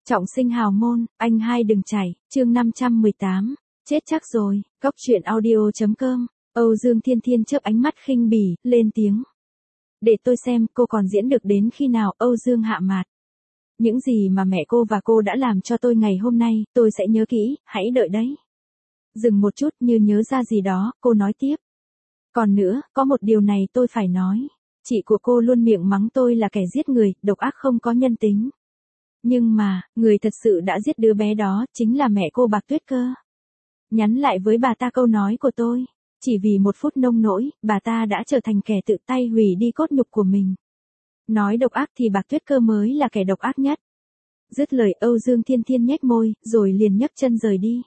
Trọng sinh hào môn, anh hai đừng chảy, chương 518, chết chắc rồi, Cóc truyện audio.com, Âu Dương Thiên Thiên chớp ánh mắt khinh bỉ, lên tiếng. Để tôi xem cô còn diễn được đến khi nào. Âu Dương hạ mặt. Những gì mà mẹ cô và cô đã làm cho tôi ngày hôm nay, tôi sẽ nhớ kỹ, hãy đợi đấy. Dừng một chút như nhớ ra gì đó, cô nói tiếp. Còn nữa, có một điều này tôi phải nói. Chị của cô luôn miệng mắng tôi là kẻ giết người, độc ác không có nhân tính. Nhưng mà, người thật sự đã giết đứa bé đó, chính là mẹ cô Bạc Tuyết cơ. Nhắn lại với bà ta câu nói của tôi. Chỉ vì một phút nông nỗi, bà ta đã trở thành kẻ tự tay hủy đi cốt nhục của mình. Nói độc ác thì Bạc Tuyết cơ mới là kẻ độc ác nhất. Dứt lời Âu Dương Thiên Thiên nhếch môi, rồi liền nhấc chân rời đi.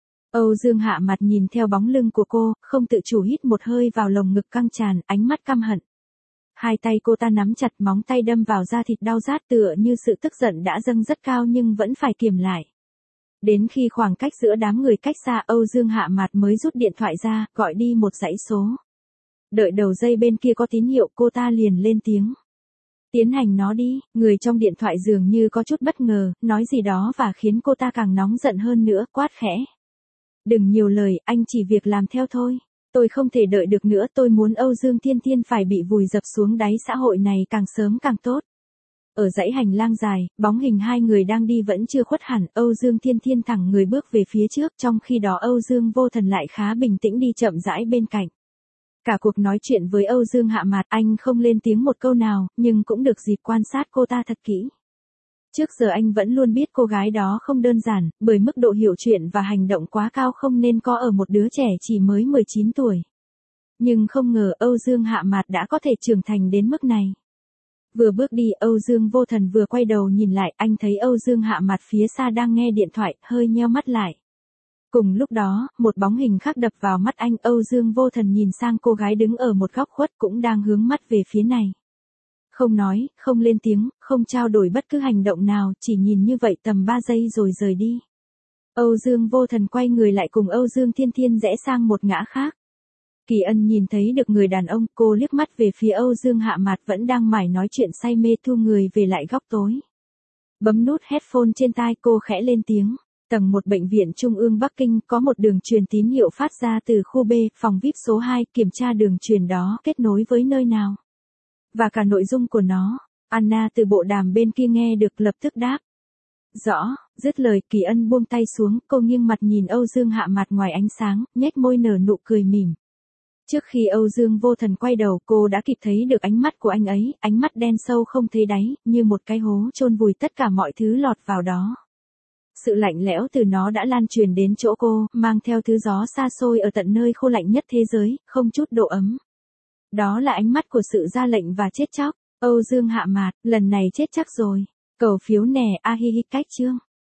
Âu Dương hạ mặt nhìn theo bóng lưng của cô, không tự chủ hít một hơi vào lồng ngực căng tràn, ánh mắt căm hận. Hai tay cô ta nắm chặt, móng tay đâm vào da thịt đau rát, tựa như sự tức giận đã dâng rất cao nhưng vẫn phải kiềm lại. Đến khi khoảng cách giữa đám người cách xa, Âu Dương hạ mặt mới rút điện thoại ra, gọi đi một dãy số. Đợi đầu dây bên kia có tín hiệu, cô ta liền lên tiếng. Tiến hành nó đi. Người trong điện thoại dường như có chút bất ngờ, nói gì đó và khiến cô ta càng nóng giận hơn nữa, quát khẽ. Đừng nhiều lời, anh chỉ việc làm theo thôi. Tôi không thể đợi được nữa, tôi muốn Âu Dương Thiên Thiên phải bị vùi dập xuống đáy xã hội này càng sớm càng tốt. Ở dãy hành lang dài, bóng hình hai người đang đi vẫn chưa khuất hẳn, Âu Dương Thiên Thiên thẳng người bước về phía trước, trong khi đó Âu Dương Vô Thần lại khá bình tĩnh đi chậm rãi bên cạnh. Cả cuộc nói chuyện với Âu Dương hạ mặt, anh không lên tiếng một câu nào, nhưng cũng được dịp quan sát cô ta thật kỹ. Trước giờ anh vẫn luôn biết cô gái đó không đơn giản, bởi mức độ hiểu chuyện và hành động quá cao không nên có ở một đứa trẻ chỉ mới 19 tuổi. Nhưng không ngờ Âu Dương hạ mặt đã có thể trưởng thành đến mức này. Vừa bước đi, Âu Dương Vô Thần vừa quay đầu nhìn lại, anh thấy Âu Dương hạ mặt phía xa đang nghe điện thoại, hơi nheo mắt lại. Cùng lúc đó, một bóng hình khác đập vào mắt anh. Âu Dương Vô Thần nhìn sang cô gái đứng ở một góc khuất cũng đang hướng mắt về phía này. Không nói, không lên tiếng, không trao đổi bất cứ hành động nào, chỉ nhìn như vậy tầm 3 giây rồi rời đi. Âu Dương Vô Thần quay người lại cùng Âu Dương Thiên Thiên rẽ sang một ngã khác. Kỳ Ân nhìn thấy được người đàn ông, cô liếc mắt về phía Âu Dương hạ mặt vẫn đang mải nói chuyện say mê, thu người về lại góc tối. Bấm nút headphone trên tai, cô khẽ lên tiếng. Tầng 1 bệnh viện Trung ương Bắc Kinh có một đường truyền tín hiệu phát ra từ khu B, phòng VIP số 2, kiểm tra đường truyền đó kết nối với nơi nào. Và cả nội dung của nó. Anna từ bộ đàm bên kia nghe được lập tức đáp. Rõ. Dứt lời, Kỳ Ân buông tay xuống, cô nghiêng mặt nhìn Âu Dương hạ mặt ngoài ánh sáng, nhếch môi nở nụ cười mỉm. Trước khi Âu Dương Vô Thần quay đầu, cô đã kịp thấy được ánh mắt của anh ấy, ánh mắt đen sâu không thấy đáy, như một cái hố chôn vùi tất cả mọi thứ lọt vào đó. Sự lạnh lẽo từ nó đã lan truyền đến chỗ cô, mang theo thứ gió xa xôi ở tận nơi khô lạnh nhất thế giới, không chút độ ấm. Đó là ánh mắt của sự ra lệnh và chết chóc. Âu Dương hạ mặt, lần này chết chắc rồi. Cầu phiếu nè, a hi hi cách chương.